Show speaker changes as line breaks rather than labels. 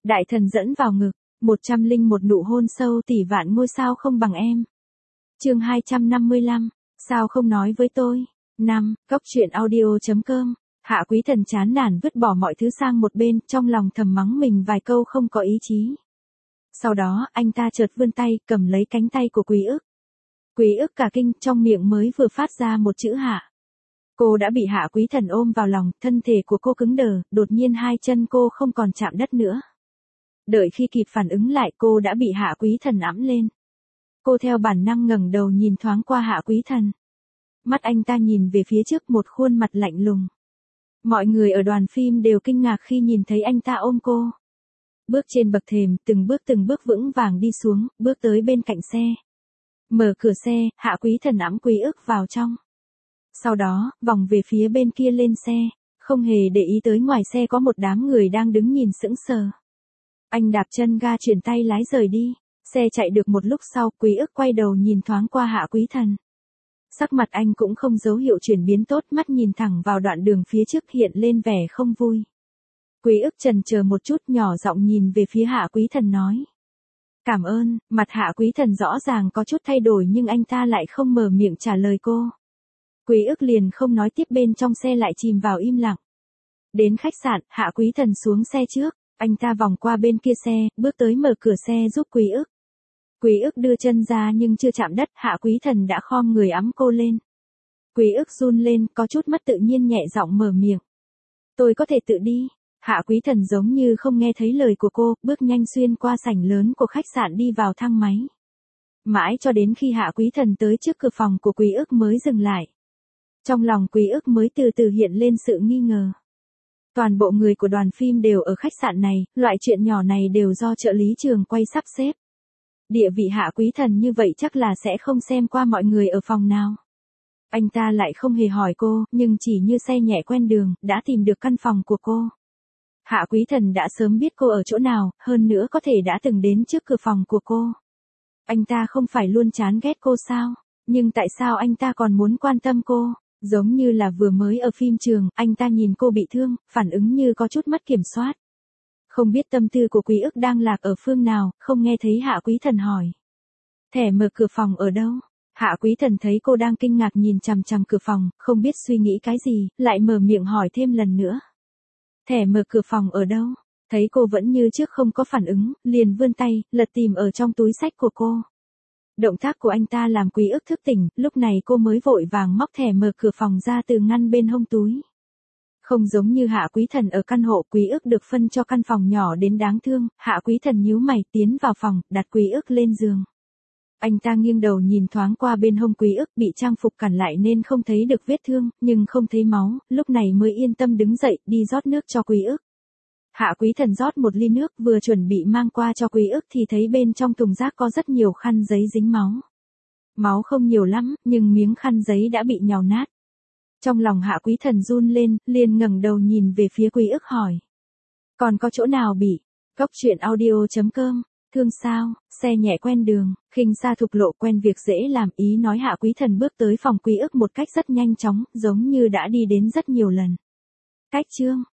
Đại thần dẫn vào ngực, 101 nụ hôn sâu tỷ vạn ngôi sao không bằng em. Chương 255, sao không nói với tôi? 5. Góc truyện audio.com. Hạ Quý Thần chán nản vứt bỏ mọi thứ sang một bên, trong lòng thầm mắng mình vài câu không có ý chí. Sau đó, anh ta chợt vươn tay, cầm lấy cánh tay của Quý Ức. Quý Ức cả kinh, trong miệng mới vừa phát ra một chữ hạ. Cô đã bị Hạ Quý Thần ôm vào lòng, thân thể của cô cứng đờ, đột nhiên hai chân cô không còn chạm đất nữa. Đợi khi kịp phản ứng lại, cô đã bị Hạ Quý Thần ẵm lên. Cô theo bản năng ngẩng đầu nhìn thoáng qua Hạ Quý Thần. Mắt anh ta nhìn về phía trước, một khuôn mặt lạnh lùng. Mọi người ở đoàn phim đều kinh ngạc khi nhìn thấy anh ta ôm cô. Bước trên bậc thềm, từng bước vững vàng đi xuống, bước tới bên cạnh xe. Mở cửa xe, Hạ Quý Thần ẵm Quý Ức vào trong. Sau đó, vòng về phía bên kia lên xe, không hề để ý tới ngoài xe có một đám người đang đứng nhìn sững sờ. Anh đạp chân ga chuyển tay lái rời đi. Xe chạy được một lúc sau, Quý Ức quay đầu nhìn thoáng qua Hạ Quý Thần. Sắc mặt anh cũng không dấu hiệu chuyển biến tốt, mắt nhìn thẳng vào đoạn đường phía trước hiện lên vẻ không vui. Quý Ức chần chờ một chút, nhỏ giọng nhìn về phía Hạ Quý Thần nói. Cảm ơn. Mặt Hạ Quý Thần rõ ràng có chút thay đổi nhưng anh ta lại không mở miệng trả lời cô. Quý Ức liền không nói tiếp, bên trong xe lại chìm vào im lặng. Đến khách sạn, Hạ Quý Thần xuống xe trước, anh ta vòng qua bên kia xe, bước tới mở cửa xe giúp Quý Ức. Quý Ức đưa chân ra nhưng chưa chạm đất, Hạ Quý Thần đã khom người ẵm cô lên. Quý Ức run lên, có chút mất tự nhiên nhẹ giọng mở miệng. Tôi có thể tự đi. Hạ Quý Thần giống như không nghe thấy lời của cô, bước nhanh xuyên qua sảnh lớn của khách sạn đi vào thang máy. Mãi cho đến khi Hạ Quý Thần tới trước cửa phòng của Quý Ức mới dừng lại. Trong lòng Quý Ức mới từ từ hiện lên sự nghi ngờ. Toàn bộ người của đoàn phim đều ở khách sạn này, loại chuyện nhỏ này đều do trợ lý trường quay sắp xếp. Địa vị Hạ Quý Thần như vậy chắc là sẽ không xem qua mọi người ở phòng nào. Anh ta lại không hề hỏi cô, nhưng chỉ như xe nhẹ quen đường, đã tìm được căn phòng của cô. Hạ Quý Thần đã sớm biết cô ở chỗ nào, hơn nữa có thể đã từng đến trước cửa phòng của cô. Anh ta không phải luôn chán ghét cô sao? Nhưng tại sao anh ta còn muốn quan tâm cô? Giống như là vừa mới ở phim trường, anh ta nhìn cô bị thương, phản ứng như có chút mất kiểm soát. Không biết tâm tư của Quý Ức đang lạc ở phương nào, không nghe thấy Hạ Quý Thần hỏi. Thẻ mở cửa phòng ở đâu? Hạ Quý Thần thấy cô đang kinh ngạc nhìn chằm chằm cửa phòng, không biết suy nghĩ cái gì, lại mở miệng hỏi thêm lần nữa. Thẻ mở cửa phòng ở đâu? Thấy cô vẫn như trước không có phản ứng, liền vươn tay, lật tìm ở trong túi xách của cô. Động tác của anh ta làm Quý Ức thức tỉnh, lúc này cô mới vội vàng móc thẻ mở cửa phòng ra từ ngăn bên hông túi. Không giống như Hạ Quý Thần ở căn hộ, Quý Ức được phân cho căn phòng nhỏ đến đáng thương, Hạ Quý Thần nhíu mày tiến vào phòng, đặt Quý Ức lên giường. Anh ta nghiêng đầu nhìn thoáng qua bên hông Quý Ức, bị trang phục cản lại nên không thấy được vết thương, nhưng không thấy máu, lúc này mới yên tâm đứng dậy, đi rót nước cho Quý Ức. Hạ Quý Thần rót một ly nước, vừa chuẩn bị mang qua cho Quý Ức thì thấy bên trong thùng rác có rất nhiều khăn giấy dính máu. Máu không nhiều lắm, nhưng miếng khăn giấy đã bị nhào nát. Trong lòng Hạ Quý Thần run lên, liền ngẩng đầu nhìn về phía Quý Ức hỏi. Còn có chỗ nào bị? Góc truyện audio.com. Thương sao? Xe nhẹ quen đường, khinh xa thục lộ, quen việc dễ làm, ý nói Hạ Quý Thần bước tới phòng Quý Ức một cách rất nhanh chóng, giống như đã đi đến rất nhiều lần. Cách chương